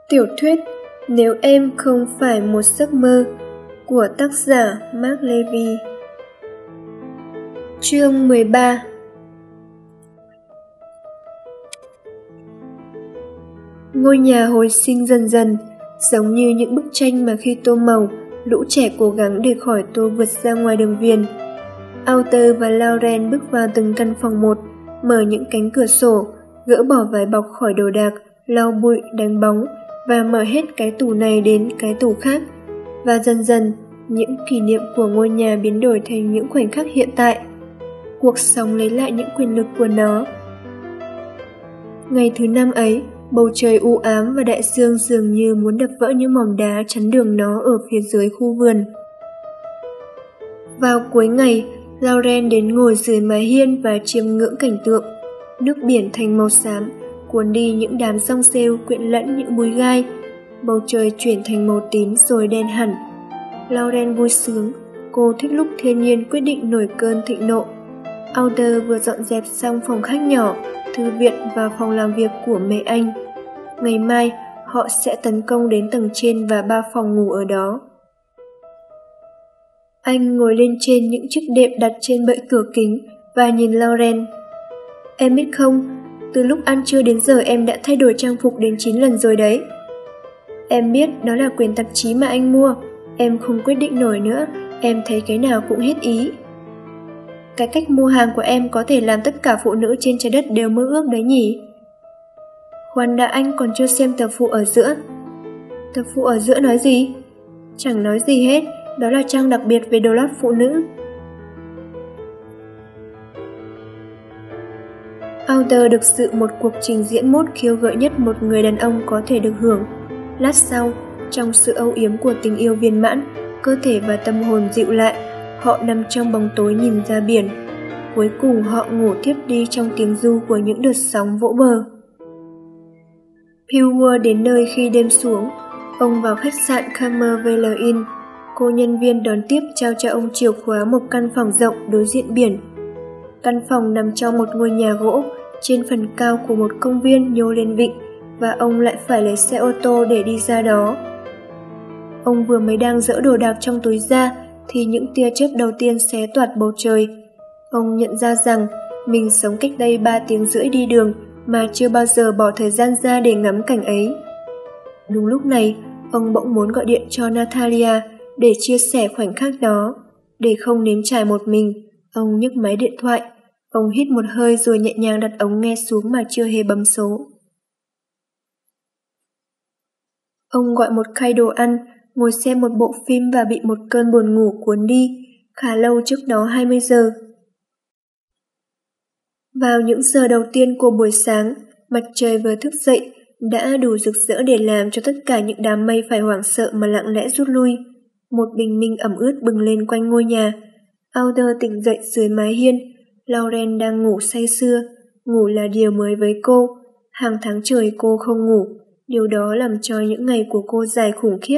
Tiểu thuyết Nếu em không phải một giấc mơ của tác giả Mark Levy. Chương 13. Ngôi nhà hồi sinh dần dần, giống như những bức tranh mà khi tô màu, lũ trẻ cố gắng để khỏi tô vượt ra ngoài đường viền. Arthur và Lauren bước vào từng căn phòng một, mở những cánh cửa sổ, gỡ bỏ vải bọc khỏi đồ đạc, lau bụi, đánh bóng và mở hết cái tủ này đến cái tủ khác. Và dần dần, những kỷ niệm của ngôi nhà biến đổi thành những khoảnh khắc hiện tại. Cuộc sống lấy lại những quyền lực của nó. Ngày thứ 5 ấy, bầu trời u ám và đại dương dường như muốn đập vỡ những mỏm đá chắn đường nó ở phía dưới khu vườn. Vào cuối ngày, Lauren đến ngồi dưới mái hiên và chiêm ngưỡng cảnh tượng. Nước biển thành màu xám, cuốn đi những đám song rêu quyện lẫn những bụi gai. Bầu trời chuyển thành màu tím rồi đen hẳn. Lauren vui sướng, cô thích lúc thiên nhiên quyết định nổi cơn thịnh nộ. Arthur vừa dọn dẹp xong phòng khách nhỏ, thư viện và phòng làm việc của mẹ anh. Ngày mai, họ sẽ tấn công đến tầng trên và 3 phòng ngủ ở đó. Anh ngồi lên trên những chiếc đệm đặt trên bệ cửa kính và nhìn Lauren. Em biết không, từ lúc ăn trưa đến giờ em đã thay đổi trang phục đến 9 lần rồi đấy. Em biết đó là quyển tạp chí mà anh mua, em không quyết định nổi nữa, em thấy cái nào cũng hết ý. Cái cách mua hàng của em có thể làm tất cả phụ nữ trên trái đất đều mơ ước đấy nhỉ? Khoan đã, anh còn chưa xem tập phụ ở giữa. Tập phụ ở giữa nói gì? Chẳng nói gì hết, đó là trang đặc biệt về đồ lót phụ nữ. Arthur được dự một cuộc trình diễn mốt khiêu gợi nhất một người đàn ông có thể được hưởng. Lát sau, trong sự âu yếm của tình yêu viên mãn, cơ thể và tâm hồn dịu lại, họ nằm trong bóng tối nhìn ra biển. Cuối cùng họ ngủ thiếp đi trong tiếng ru của những đợt sóng vỗ bờ. Pilger đến nơi khi đêm xuống. Ông vào khách sạn Cambervale Inn. Cô nhân viên đón tiếp trao cho ông chìa khóa một căn phòng rộng đối diện biển. Căn phòng nằm trong một ngôi nhà gỗ, trên phần cao của một công viên nhô lên vịnh, và ông lại phải lấy xe ô tô để đi ra đó. Ông vừa mới đang dỡ đồ đạc trong túi ra, thì những tia chớp đầu tiên xé toạc bầu trời. Ông nhận ra rằng mình sống cách đây 3 tiếng rưỡi đi đường mà chưa bao giờ bỏ thời gian ra để ngắm cảnh ấy. Đúng lúc này, ông bỗng muốn gọi điện cho Natalia để chia sẻ khoảnh khắc đó. Để không nếm trải một mình, ông nhấc máy điện thoại. Ông hít một hơi rồi nhẹ nhàng đặt ống nghe xuống mà chưa hề bấm số. Ông gọi một khay đồ ăn, ngồi xem một bộ phim và bị một cơn buồn ngủ cuốn đi, khá lâu trước đó 20 giờ. Vào những giờ đầu tiên của buổi sáng, mặt trời vừa thức dậy đã đủ rực rỡ để làm cho tất cả những đám mây phải hoảng sợ mà lặng lẽ rút lui. Một bình minh ẩm ướt bừng lên quanh ngôi nhà. Arthur tỉnh dậy dưới mái hiên. Lauren đang ngủ say sưa. Ngủ là điều mới với cô. Hàng tháng trời cô không ngủ. Điều đó làm cho những ngày của cô dài khủng khiếp.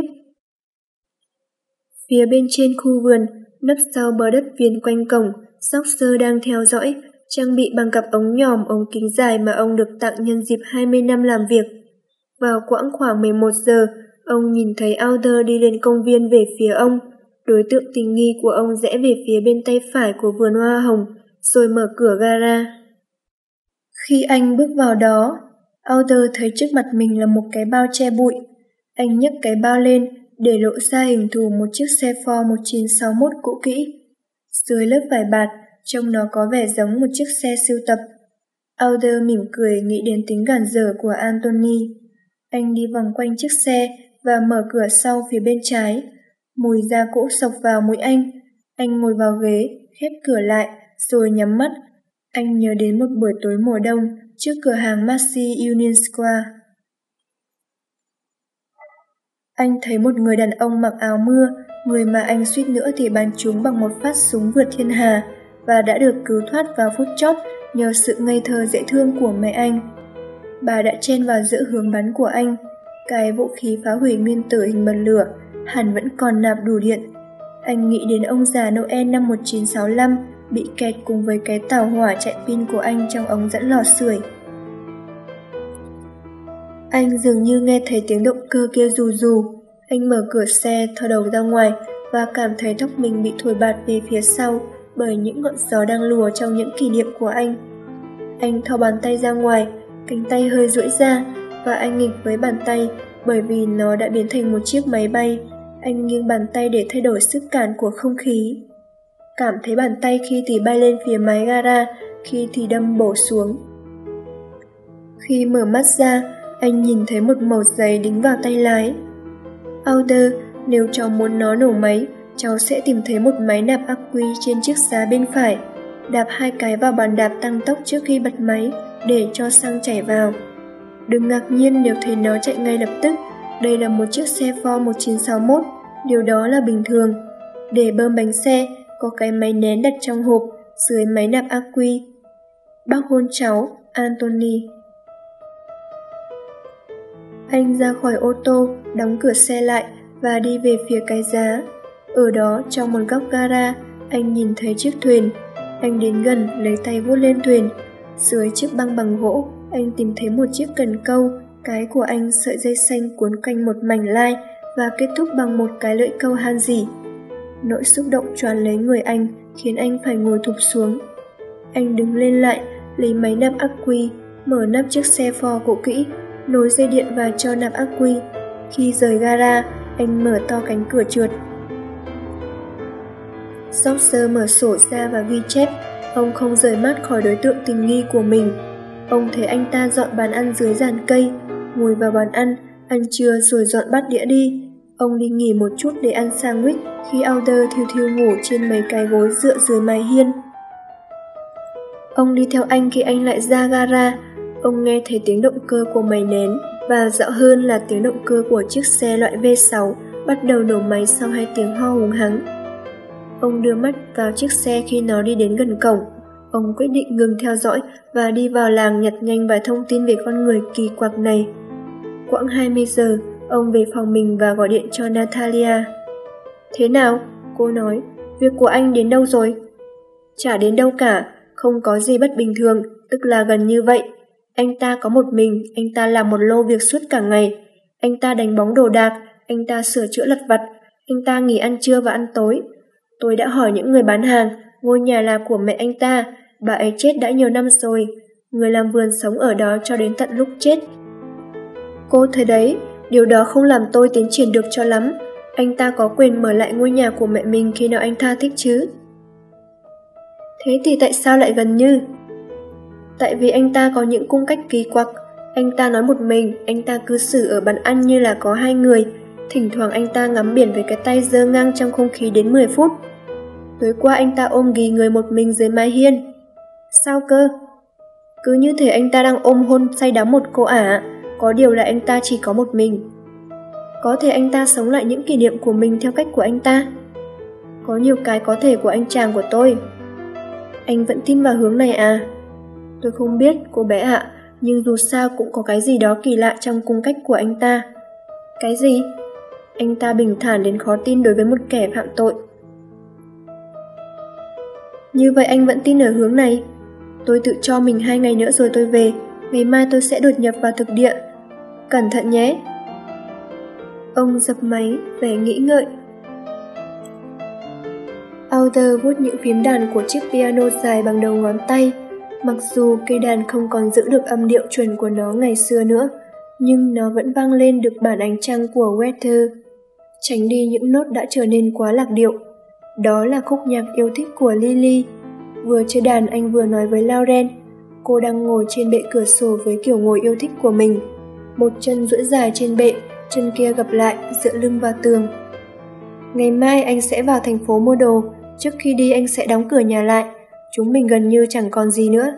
Phía bên trên khu vườn, nấp sau bờ đất viền quanh cổng, Soccer đang theo dõi, trang bị bằng cặp ống nhòm ống kính dài mà ông được tặng nhân dịp 20 năm làm việc. Vào quãng khoảng 11 giờ, ông nhìn thấy Arthur đi lên công viên về phía ông. Đối tượng tình nghi của ông rẽ về phía bên tay phải của vườn hoa hồng, rồi mở cửa gara. Khi anh bước vào đó, Arthur thấy trước mặt mình là một cái bao che bụi. Anh nhấc cái bao lên để lộ ra hình thù một chiếc xe Ford 1961 cũ kỹ. Dưới lớp vải bạt, trông nó có vẻ giống một chiếc xe sưu tập. Arthur mỉm cười nghĩ đến tính gàn dở của Anthony. Anh đi vòng quanh chiếc xe và mở cửa sau phía bên trái. Mùi da cũ xộc vào mũi anh. Anh ngồi vào ghế, khép cửa lại, rồi nhắm mắt. Anh nhớ đến một buổi tối mùa đông trước cửa hàng Massey Union Square. Anh thấy một người đàn ông mặc áo mưa, người mà anh suýt nữa thì bắn trúng bằng một phát súng vượt thiên hà, và đã được cứu thoát vào phút chót nhờ sự ngây thơ dễ thương của mẹ anh. Bà đã chen vào giữa hướng bắn của anh. Cái vũ khí phá hủy nguyên tử hình bật lửa hẳn vẫn còn nạp đủ điện. Anh nghĩ đến ông già Noel năm 1965 bị kẹt cùng với cái tàu hỏa chạy pin của anh trong ống dẫn lò sưởi. Anh dường như nghe thấy tiếng động cơ kia rù rù. Anh mở cửa xe, thò đầu ra ngoài và cảm thấy tóc mình bị thổi bạt về phía sau bởi những ngọn gió đang lùa trong những kỷ niệm của anh. Anh thò bàn tay ra ngoài, cánh tay hơi duỗi ra và anh nghịch với bàn tay bởi vì nó đã biến thành một chiếc máy bay. Anh nghiêng bàn tay để thay đổi sức cản của không khí. Cảm thấy bàn tay khi thì bay lên phía mái gara, khi thì đâm bổ xuống. Khi mở mắt ra, anh nhìn thấy một mẩu giấy đính vào tay lái. Alder, nếu cháu muốn nó nổ máy, cháu sẽ tìm thấy một máy nạp ắc quy trên chiếc giá bên phải. Đạp 2 cái vào bàn đạp tăng tốc trước khi bật máy để cho xăng chảy vào. Đừng ngạc nhiên nếu thấy nó chạy ngay lập tức. Đây là một chiếc xe Ford 1961, điều đó là bình thường. Để bơm bánh xe, có cái máy nén đặt trong hộp dưới máy nạp ắc quy. Bác hôn cháu, Anthony. Anh ra khỏi ô tô, đóng cửa xe lại và đi về phía cái giá. Ở đó, trong một góc gara, anh nhìn thấy chiếc thuyền. Anh đến gần, lấy tay vuốt lên thuyền. Dưới chiếc băng bằng gỗ, anh tìm thấy một chiếc cần câu. Cái của anh sợi dây xanh cuốn quanh một mảnh lai và kết thúc bằng một cái lưỡi câu han rỉ. Nỗi xúc động choán lấy người anh, khiến anh phải ngồi thụp xuống. Anh đứng lên lại, lấy máy nạp ắc quy, mở nắp chiếc xe Ford cũ kỹ, nối dây điện và cho nạp ắc quy. Khi rời gara, anh mở to cánh cửa trượt. George mở sổ ra và ghi chép. Ông không rời mắt khỏi đối tượng tình nghi của mình. Ông thấy anh ta dọn bàn ăn dưới giàn cây, ngồi vào bàn ăn trưa rồi dọn bát đĩa đi. Ông đi nghỉ một chút để ăn sandwich khi Alder thiêu thiêu ngủ trên mấy cái gối dựa dưới mái hiên. Ông đi theo anh khi anh lại ra gara. Ông nghe thấy tiếng động cơ của máy nén và rõ hơn là tiếng động cơ của chiếc xe loại V6 bắt đầu nổ máy sau 2 tiếng ho hùng hắng. Ông đưa mắt vào chiếc xe khi nó đi đến gần cổng. Ông quyết định ngừng theo dõi và đi vào làng nhặt nhanh vài thông tin về con người kỳ quặc này. Quãng 20 giờ, ông về phòng mình và gọi điện cho Natalia. Thế nào? Cô nói. Việc của anh đến đâu rồi? Chả đến đâu cả, không có gì bất bình thường, tức là gần như vậy. Anh ta có một mình, anh ta làm một lô việc suốt cả ngày. Anh ta đánh bóng đồ đạc, anh ta sửa chữa lặt vặt, anh ta nghỉ ăn trưa và ăn tối. Tôi đã hỏi những người bán hàng, ngôi nhà là của mẹ anh ta, bà ấy chết đã nhiều năm rồi. Người làm vườn sống ở đó cho đến tận lúc chết. Cô thấy đấy, điều đó không làm tôi tiến triển được cho lắm. Anh ta có quyền mở lại ngôi nhà của mẹ mình khi nào anh ta thích chứ. Thế thì tại sao lại gần như? Tại vì anh ta có những cung cách kỳ quặc. Anh ta nói một mình, anh ta cư xử ở bàn ăn như là có 2 người. Thỉnh thoảng anh ta ngắm biển với cái tay giơ ngang trong không khí đến 10 phút. Tối qua anh ta ôm ghì người một mình dưới mái hiên. Sao cơ? Cứ như thể anh ta đang ôm hôn say đắm một cô ả, có điều là anh ta chỉ có một mình. Có thể anh ta sống lại những kỷ niệm của mình theo cách của anh ta. Có nhiều cái có thể của anh chàng của tôi. Anh vẫn tin vào hướng này à? Tôi không biết, cô bé ạ, nhưng dù sao cũng có cái gì đó kỳ lạ trong cung cách của anh ta. Cái gì? Anh ta bình thản đến khó tin đối với một kẻ phạm tội. Như vậy anh vẫn tin ở hướng này? Tôi tự cho mình 2 ngày nữa rồi tôi về. Ngày mai tôi sẽ đột nhập vào thực địa. Cẩn thận nhé. Ông dập máy, vẻ nghĩ ngợi. Alder vuốt những phím đàn của chiếc piano dài bằng đầu ngón tay. Mặc dù cây đàn không còn giữ được âm điệu chuẩn của nó ngày xưa nữa, nhưng nó vẫn vang lên được bản ánh trăng của Werther, tránh đi những nốt đã trở nên quá lạc điệu. Đó là khúc nhạc yêu thích của Lily. Vừa chơi đàn anh vừa nói với Lauren. Cô đang ngồi trên bệ cửa sổ với kiểu ngồi yêu thích của mình. Một chân duỗi dài trên bệ, chân kia gập lại, dựa lưng vào tường. Ngày mai anh sẽ vào thành phố mua đồ. Trước khi đi anh sẽ đóng cửa nhà lại. Chúng mình gần như chẳng còn gì nữa.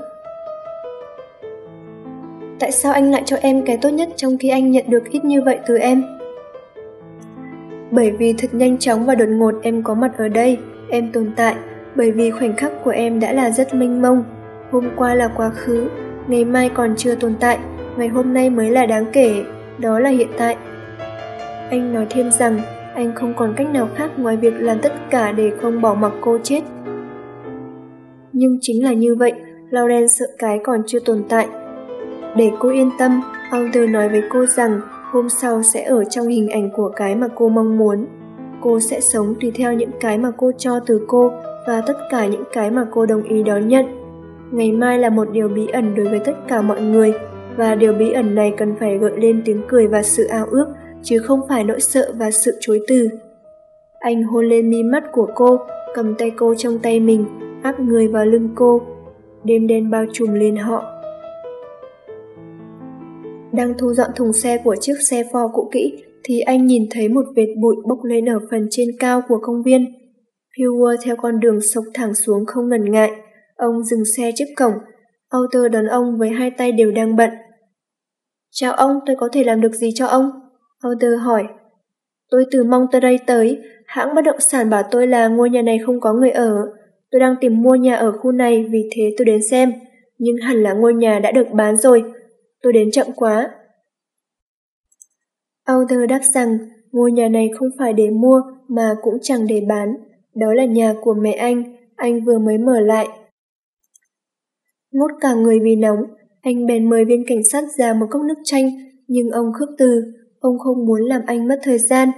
Tại sao anh lại cho em cái tốt nhất trong khi anh nhận được ít như vậy từ em? Bởi vì thật nhanh chóng và đột ngột em có mặt ở đây, em tồn tại, bởi vì khoảnh khắc của em đã là rất mênh mông. Hôm qua là quá khứ, ngày mai còn chưa tồn tại, ngày hôm nay mới là đáng kể, đó là hiện tại. Anh nói thêm rằng anh không còn cách nào khác ngoài việc làm tất cả để không bỏ mặc cô chết. Nhưng chính là như vậy, Lauren sợ cái còn chưa tồn tại. Để cô yên tâm, Arthur nói với cô rằng hôm sau sẽ ở trong hình ảnh của cái mà cô mong muốn. Cô sẽ sống tùy theo những cái mà cô cho từ cô và tất cả những cái mà cô đồng ý đón nhận. Ngày mai là một điều bí ẩn đối với tất cả mọi người, và điều bí ẩn này cần phải gợi lên tiếng cười và sự ao ước, chứ không phải nỗi sợ và sự chối từ. Anh hôn lên mi mắt của cô, cầm tay cô trong tay mình, áp người vào lưng cô. Đêm đen bao trùm lên họ. Đang thu dọn thùng xe của chiếc xe Ford cũ kỹ, thì anh nhìn thấy một vệt bụi bốc lên ở phần trên cao của công viên. Hugh theo con đường sộc thẳng xuống không ngần ngại. Ông dừng xe trước cổng. Arthur đón ông với hai tay đều đang bận. Chào ông, tôi có thể làm được gì cho ông? Arthur hỏi. Tôi từ Monterey tới, hãng bất động sản bảo tôi là ngôi nhà này không có người ở. Tôi đang tìm mua nhà ở khu này, vì thế tôi đến xem. Nhưng hẳn là ngôi nhà đã được bán rồi. Tôi đến chậm quá. Arthur đáp rằng ngôi nhà này không phải để mua mà cũng chẳng để bán. Đó là nhà của mẹ anh vừa mới mở lại. Ngốt cả người vì nóng, anh bèn mời viên cảnh sát ra một cốc nước chanh, nhưng ông khước từ, ông không muốn làm anh mất thời gian.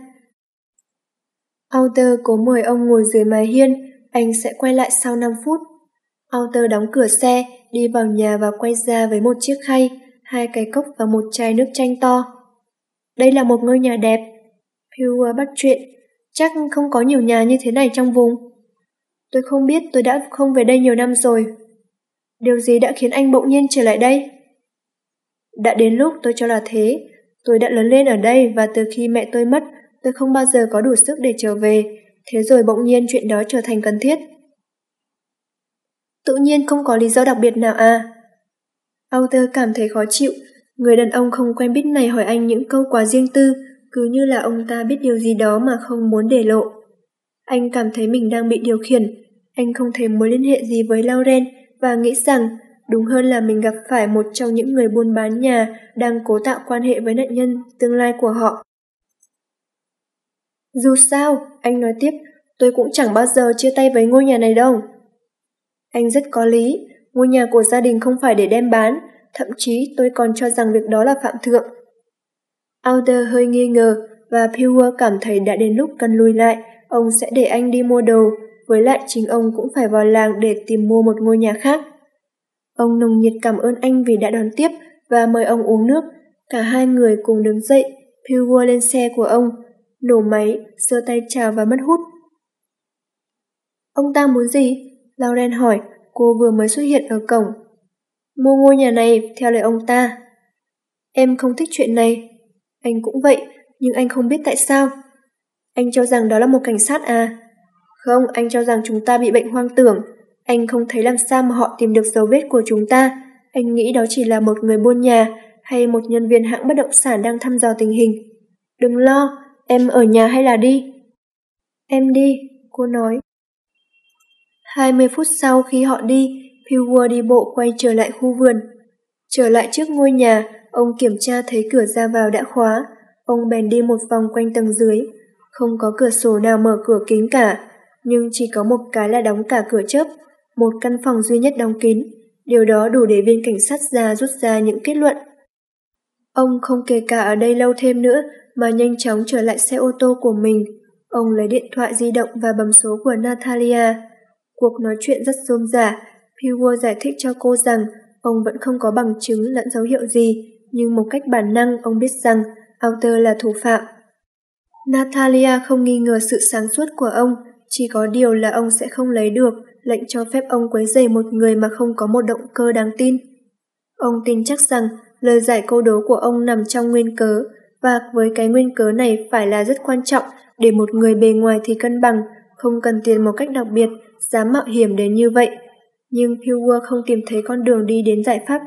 Arthur cố mời ông ngồi dưới mái hiên, anh sẽ quay lại sau 5 phút. Arthur đóng cửa xe, đi vào nhà và quay ra với một chiếc khay, 2 cái cốc và một chai nước chanh to. Đây là một ngôi nhà đẹp. Hugh bắt chuyện, chắc không có nhiều nhà như thế này trong vùng. Tôi không biết, tôi đã không về đây nhiều năm rồi. Điều gì đã khiến anh bỗng nhiên trở lại đây? Đã đến lúc tôi cho là thế. Tôi đã lớn lên ở đây và từ khi mẹ tôi mất, tôi không bao giờ có đủ sức để trở về. Thế rồi bỗng nhiên chuyện đó trở thành cần thiết. Tự nhiên không có lý do đặc biệt nào à? Arthur cảm thấy khó chịu. Người đàn ông không quen biết này hỏi anh những câu quá riêng tư, cứ như là ông ta biết điều gì đó mà không muốn để lộ. Anh cảm thấy mình đang bị điều khiển. Anh không thấy mối liên hệ gì với Lauren và nghĩ rằng đúng hơn là mình gặp phải một trong những người buôn bán nhà đang cố tạo quan hệ với nạn nhân tương lai của họ. Dù sao, anh nói tiếp, tôi cũng chẳng bao giờ chia tay với ngôi nhà này đâu. Anh rất có lý, ngôi nhà của gia đình không phải để đem bán, thậm chí tôi còn cho rằng việc đó là phạm thượng. Arthur hơi nghi ngờ và Hugh cảm thấy đã đến lúc cần lùi lại, ông sẽ để anh đi mua đồ, với lại chính ông cũng phải vào làng để tìm mua một ngôi nhà khác. Ông nồng nhiệt cảm ơn anh vì đã đón tiếp và mời ông uống nước. Cả hai người cùng đứng dậy, Hugh lên xe của ông, nổ máy, giơ tay chào và mất hút. Ông ta muốn gì? Lauren hỏi, cô vừa mới xuất hiện ở cổng. Mua ngôi nhà này, theo lời ông ta. Em không thích chuyện này. Anh cũng vậy, nhưng anh không biết tại sao. Anh cho rằng đó là một cảnh sát à? Không, anh cho rằng chúng ta bị bệnh hoang tưởng. Anh không thấy làm sao mà họ tìm được dấu vết của chúng ta. Anh nghĩ đó chỉ là một người buôn nhà hay một nhân viên hãng bất động sản đang thăm dò tình hình. Đừng lo, em ở nhà hay là đi? Em đi, cô nói. 20 phút sau khi họ đi, Hugh đi bộ quay trở lại khu vườn. Trở lại trước ngôi nhà, ông kiểm tra thấy cửa ra vào đã khóa. Ông bèn đi một vòng quanh tầng dưới. Không có cửa sổ nào mở cửa kính cả, nhưng chỉ có một cái là đóng cả cửa chớp, một căn phòng duy nhất đóng kín. Điều đó đủ để viên cảnh sát già rút ra những kết luận. Ông không kể cả ở đây lâu thêm nữa mà nhanh chóng trở lại xe ô tô của mình. Ông lấy điện thoại di động và bấm số của Natalia. Cuộc nói chuyện rất rôm rả. Hugh giải thích cho cô rằng ông vẫn không có bằng chứng lẫn dấu hiệu gì, nhưng một cách bản năng ông biết rằng Arthur là thủ phạm. Natalia không nghi ngờ sự sáng suốt của ông, chỉ có điều là ông sẽ không lấy được lệnh cho phép ông quấy rầy một người mà không có một động cơ đáng tin. Ông tin chắc rằng lời giải câu đố của ông nằm trong nguyên cớ, và với cái nguyên cớ này phải là rất quan trọng để một người bề ngoài thì cân bằng, không cần tiền một cách đặc biệt, dám mạo hiểm đến như vậy. Nhưng Hugh không tìm thấy con đường đi đến giải pháp.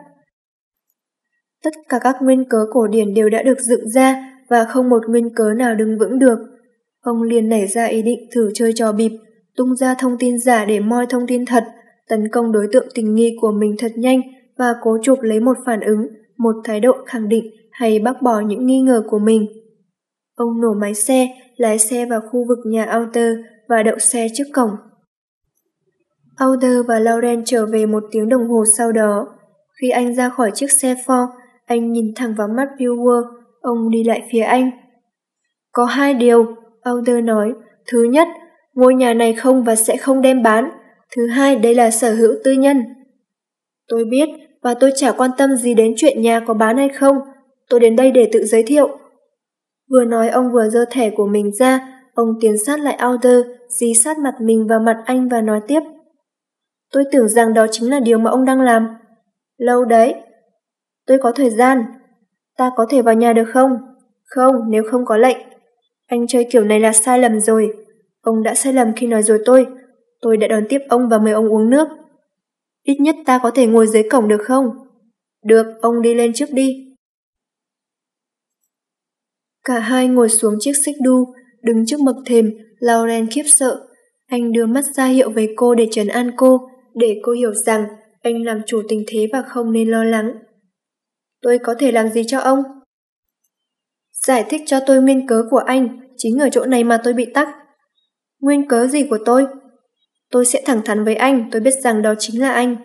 Tất cả các nguyên cớ cổ điển đều đã được dựng ra và không một nguyên cớ nào đứng vững được. Ông liền nảy ra ý định thử chơi trò bịp, tung ra thông tin giả để moi thông tin thật, tấn công đối tượng tình nghi của mình thật nhanh và cố chụp lấy một phản ứng, một thái độ khẳng định hay bác bỏ những nghi ngờ của mình. Ông nổ máy xe, lái xe vào khu vực nhà Arthur và đậu xe trước cổng. Arthur và Lauren trở về 1 tiếng đồng hồ sau đó. Khi anh ra khỏi chiếc xe Ford, anh nhìn thẳng vào mắt Brewer, ông đi lại phía anh. Có 2 điều, Alder nói. Thứ nhất, ngôi nhà này không và sẽ không đem bán. Thứ hai, đây là sở hữu tư nhân. Tôi biết, và tôi chả quan tâm gì đến chuyện nhà có bán hay không. Tôi đến đây để tự giới thiệu. Vừa nói ông vừa giơ thẻ của mình ra, ông tiến sát lại Alder, dí sát mặt mình vào mặt anh và nói tiếp. Tôi tưởng rằng đó chính là điều mà ông đang làm. Lâu đấy. Tôi có thời gian. Ta có thể vào nhà được không? Không, nếu không có lệnh. Anh chơi kiểu này là sai lầm rồi. Ông đã sai lầm khi nói dối tôi. Tôi đã đón tiếp ông và mời ông uống nước. Ít nhất ta có thể ngồi dưới cổng được không? Được, ông đi lên trước đi. Cả hai ngồi xuống chiếc xích đu, đứng trước bậc thềm, Lauren khiếp sợ. Anh đưa mắt ra hiệu với cô để trấn an cô, để cô hiểu rằng anh làm chủ tình thế và không nên lo lắng. Tôi có thể làm gì cho ông? Giải thích cho tôi nguyên cớ của anh, chính ở chỗ này mà tôi bị tắc. Nguyên cớ gì của tôi? Tôi sẽ thẳng thắn với anh, tôi biết rằng đó chính là anh.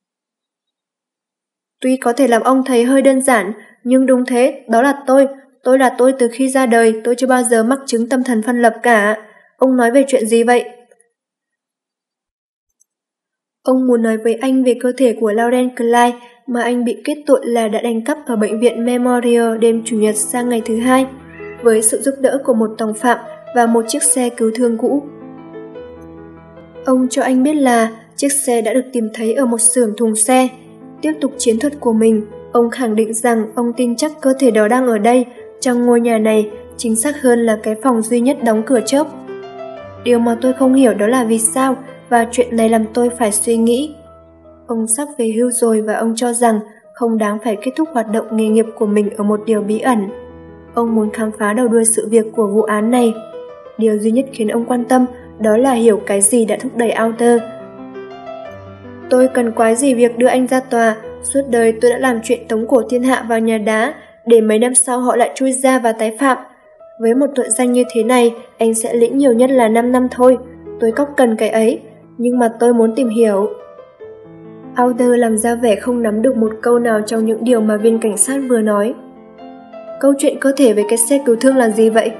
Tuy có thể làm ông thấy hơi đơn giản, nhưng đúng thế, đó là tôi là tôi từ khi ra đời, tôi chưa bao giờ mắc chứng tâm thần phân lập cả. Ông nói về chuyện gì vậy? Ông muốn nói với anh về cơ thể của Lauren Clyde mà anh bị kết tội là đã đánh cắp ở bệnh viện Memorial đêm Chủ nhật sang ngày thứ Hai, với sự giúp đỡ của một tòng phạm và một chiếc xe cứu thương cũ. Ông cho anh biết là chiếc xe đã được tìm thấy ở một xưởng thùng xe. Tiếp tục chiến thuật của mình, ông khẳng định rằng ông tin chắc cơ thể đó đang ở đây, trong ngôi nhà này, chính xác hơn là cái phòng duy nhất đóng cửa chớp. Điều mà tôi không hiểu đó là vì sao, và chuyện này làm tôi phải suy nghĩ. Ông sắp về hưu rồi và ông cho rằng không đáng phải kết thúc hoạt động nghề nghiệp của mình ở một điều bí ẩn. Ông muốn khám phá đầu đuôi sự việc của vụ án này. Điều duy nhất khiến ông quan tâm đó là hiểu cái gì đã thúc đẩy Alter. Tôi cần quái gì việc đưa anh ra tòa, suốt đời tôi đã làm chuyện tống cổ thiên hạ vào nhà đá, để mấy năm sau họ lại chui ra và tái phạm. Với một tội danh như thế này, anh sẽ lĩnh nhiều nhất là 5 năm thôi, tôi có cần cái ấy, nhưng mà tôi muốn tìm hiểu. Alter làm ra vẻ không nắm được một câu nào trong những điều mà viên cảnh sát vừa nói. Câu chuyện cơ thể với cái xe cứu thương là gì vậy?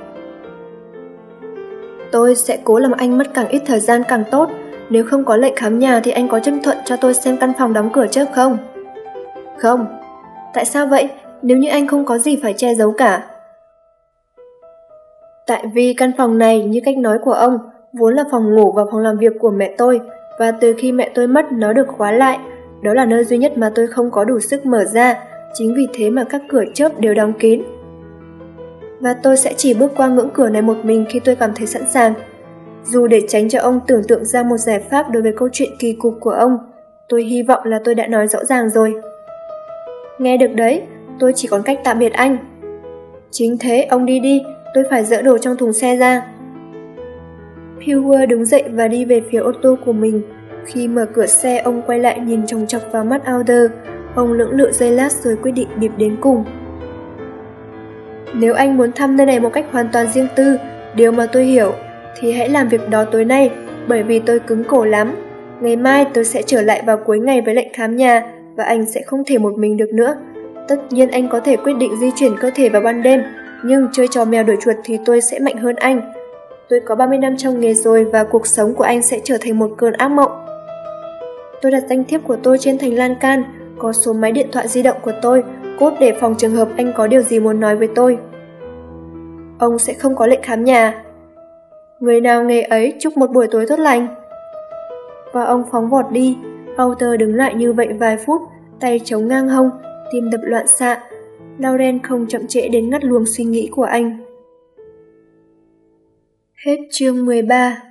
Tôi sẽ cố làm anh mất càng ít thời gian càng tốt. Nếu không có lệnh khám nhà thì anh có chấp thuận cho tôi xem căn phòng đóng cửa trước không? Không. Tại sao vậy? Nếu như anh không có gì phải che giấu cả. Tại vì căn phòng này, như cách nói của ông, vốn là phòng ngủ và phòng làm việc của mẹ tôi, và từ khi mẹ tôi mất nó được khóa lại. Đó là nơi duy nhất mà tôi không có đủ sức mở ra, chính vì thế mà các cửa chớp đều đóng kín. Và tôi sẽ chỉ bước qua ngưỡng cửa này một mình khi tôi cảm thấy sẵn sàng. Dù để tránh cho ông tưởng tượng ra một giải pháp đối với câu chuyện kỳ cục của ông, tôi hy vọng là tôi đã nói rõ ràng rồi. Nghe được đấy, tôi chỉ còn cách tạm biệt anh. Chính thế, ông đi đi, tôi phải dỡ đồ trong thùng xe ra. Brewer đứng dậy và đi về phía ô tô của mình. Khi mở cửa xe, ông quay lại nhìn chòng chọc vào mắt Alder. Ông lưỡng lự giây lát rồi quyết định bịp đến cùng. Nếu anh muốn thăm nơi này một cách hoàn toàn riêng tư, điều mà tôi hiểu, thì hãy làm việc đó tối nay, bởi vì tôi cứng cổ lắm. Ngày mai tôi sẽ trở lại vào cuối ngày với lệnh khám nhà, và anh sẽ không thể một mình được nữa. Tất nhiên anh có thể quyết định di chuyển cơ thể vào ban đêm, nhưng chơi trò mèo đuổi chuột thì tôi sẽ mạnh hơn anh. Tôi có 30 năm trong nghề rồi và cuộc sống của anh sẽ trở thành một cơn ác mộng. Tôi đặt danh thiếp của tôi trên thành lan can, có số máy điện thoại di động của tôi, cốt để phòng trường hợp anh có điều gì muốn nói với tôi. Ông sẽ không có lệnh khám nhà. Người nào nghề ấy chúc một buổi tối tốt lành. Và ông phóng vọt đi. Alter đứng lại như vậy vài phút, tay chống ngang hông, tim đập loạn xạ. Lauren không chậm trễ đến ngắt luồng suy nghĩ của anh. Hết chương 13.